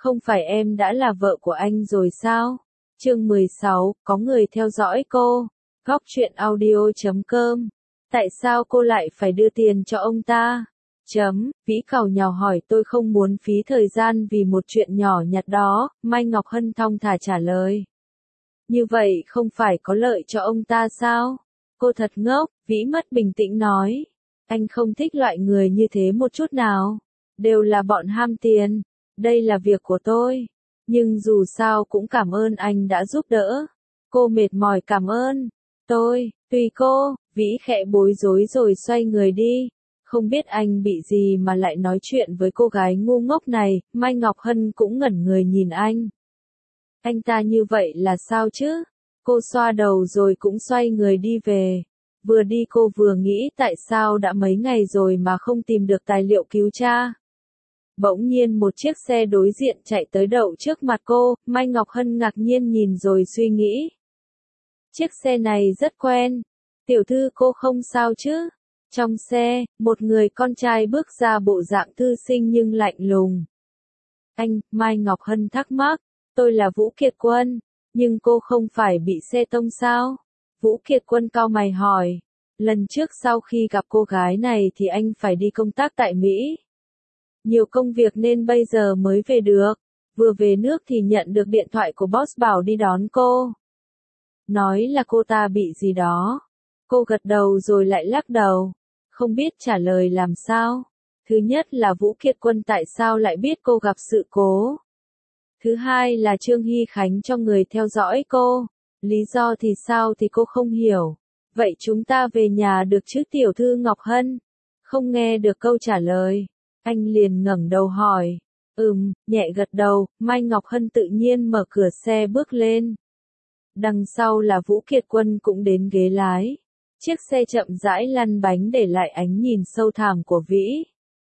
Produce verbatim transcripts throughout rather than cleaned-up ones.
Không phải em đã là vợ của anh rồi sao? Chương mười sáu, có người theo dõi cô. Góc truyện audio chấm com. Tại sao cô lại phải đưa tiền cho ông ta? Chấm, Vĩ càu nhàu hỏi tôi không muốn phí thời gian vì một chuyện nhỏ nhặt đó, Mai Ngọc Hân thong thả trả lời. Như vậy không phải có lợi cho ông ta sao? Cô thật ngốc, Vĩ mất bình tĩnh nói. Anh không thích loại người như thế một chút nào. Đều là bọn ham tiền. Đây là việc của tôi. Nhưng dù sao cũng cảm ơn anh đã giúp đỡ. Cô mệt mỏi cảm ơn. Tôi, tùy cô, Vĩ khẽ bối rối rồi xoay người đi. Không biết anh bị gì mà lại nói chuyện với cô gái ngu ngốc này, Mai Ngọc Hân cũng ngẩn người nhìn anh. Anh ta như vậy là sao chứ? Cô xoa đầu rồi cũng xoay người đi về. Vừa đi cô vừa nghĩ tại sao đã mấy ngày rồi mà không tìm được tài liệu cứu cha. Bỗng nhiên một chiếc xe đối diện chạy tới đậu trước mặt cô, Mai Ngọc Hân ngạc nhiên nhìn rồi suy nghĩ. Chiếc xe này rất quen. Tiểu thư cô không sao chứ? Trong xe, một người con trai bước ra bộ dạng thư sinh nhưng lạnh lùng. Anh, Mai Ngọc Hân thắc mắc, tôi là Vũ Kiệt Quân, nhưng cô không phải bị xe tông sao? Vũ Kiệt Quân cau mày hỏi, lần trước sau khi gặp cô gái này thì anh phải đi công tác tại Mỹ. Nhiều công việc nên bây giờ mới về được, vừa về nước thì nhận được điện thoại của boss bảo đi đón cô. Nói là cô ta bị gì đó. Cô gật đầu rồi lại lắc đầu, không biết trả lời làm sao. Thứ nhất là Vũ Kiệt Quân tại sao lại biết cô gặp sự cố. Thứ hai là Trương Hy Khánh cho người theo dõi cô. Lý do thì sao thì cô không hiểu. Vậy chúng ta về nhà được chứ tiểu thư Ngọc Hân? Không nghe được câu trả lời. Anh liền ngẩng đầu hỏi. Ừm, nhẹ gật đầu, Mai Ngọc Hân tự nhiên mở cửa xe bước lên. Đằng sau là Vũ Kiệt Quân cũng đến ghế lái. Chiếc xe chậm rãi lăn bánh để lại ánh nhìn sâu thẳm của Vĩ.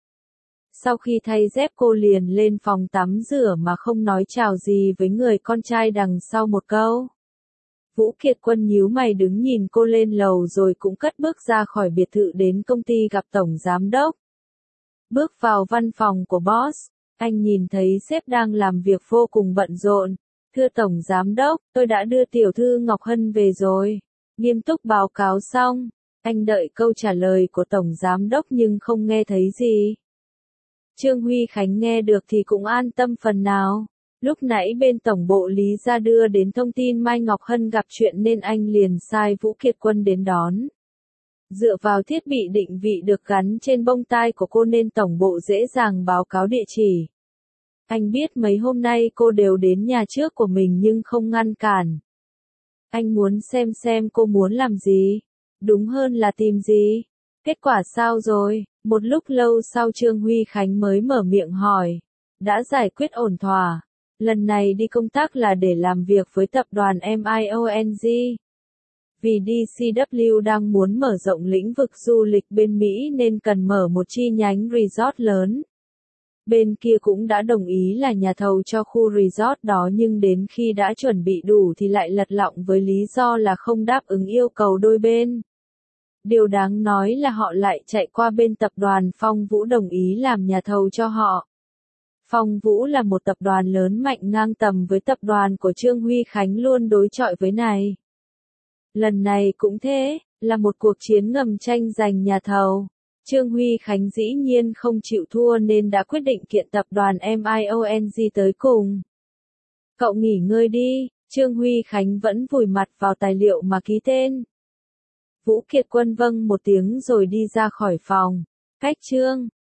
Sau khi thay dép cô liền lên phòng tắm rửa mà không nói chào gì với người con trai đằng sau một câu. Vũ Kiệt Quân nhíu mày đứng nhìn cô lên lầu rồi cũng cất bước ra khỏi biệt thự đến công ty gặp tổng giám đốc. Bước vào văn phòng của boss, anh nhìn thấy sếp đang làm việc vô cùng bận rộn. Thưa tổng giám đốc, tôi đã đưa tiểu thư Ngọc Hân về rồi. Nghiêm túc báo cáo xong, anh đợi câu trả lời của tổng giám đốc nhưng không nghe thấy gì. Trương Huy Khánh nghe được thì cũng an tâm phần nào. Lúc nãy bên tổng bộ Lý gia đưa đến thông tin Mai Ngọc Hân gặp chuyện nên anh liền sai Vũ Kiệt Quân đến đón. Dựa vào thiết bị định vị được gắn trên bông tai của cô nên tổng bộ dễ dàng báo cáo địa chỉ. Anh biết mấy hôm nay cô đều đến nhà trước của mình nhưng không ngăn cản. Anh muốn xem xem cô muốn làm gì. Đúng hơn là tìm gì. Kết quả sao rồi? Một lúc lâu sau Trương Huy Khánh mới mở miệng hỏi. Đã giải quyết ổn thỏa. Lần này đi công tác là để làm việc với tập đoàn em i o en giê. Vì đê xê vê đang muốn mở rộng lĩnh vực du lịch bên Mỹ nên cần mở một chi nhánh resort lớn. Bên kia cũng đã đồng ý là nhà thầu cho khu resort đó nhưng đến khi đã chuẩn bị đủ thì lại lật lọng với lý do là không đáp ứng yêu cầu đôi bên. Điều đáng nói là họ lại chạy qua bên tập đoàn Phong Vũ đồng ý làm nhà thầu cho họ. Phong Vũ là một tập đoàn lớn mạnh ngang tầm với tập đoàn của Trương Huy Khánh luôn đối chọi với này. Lần này cũng thế, là một cuộc chiến ngầm tranh giành nhà thầu. Trương Huy Khánh dĩ nhiên không chịu thua nên đã quyết định kiện tập đoàn em i o en giê tới cùng. Cậu nghỉ ngơi đi, Trương Huy Khánh vẫn vùi mặt vào tài liệu mà ký tên. Vũ Kiệt Quân vâng một tiếng rồi đi ra khỏi phòng. Cách Trương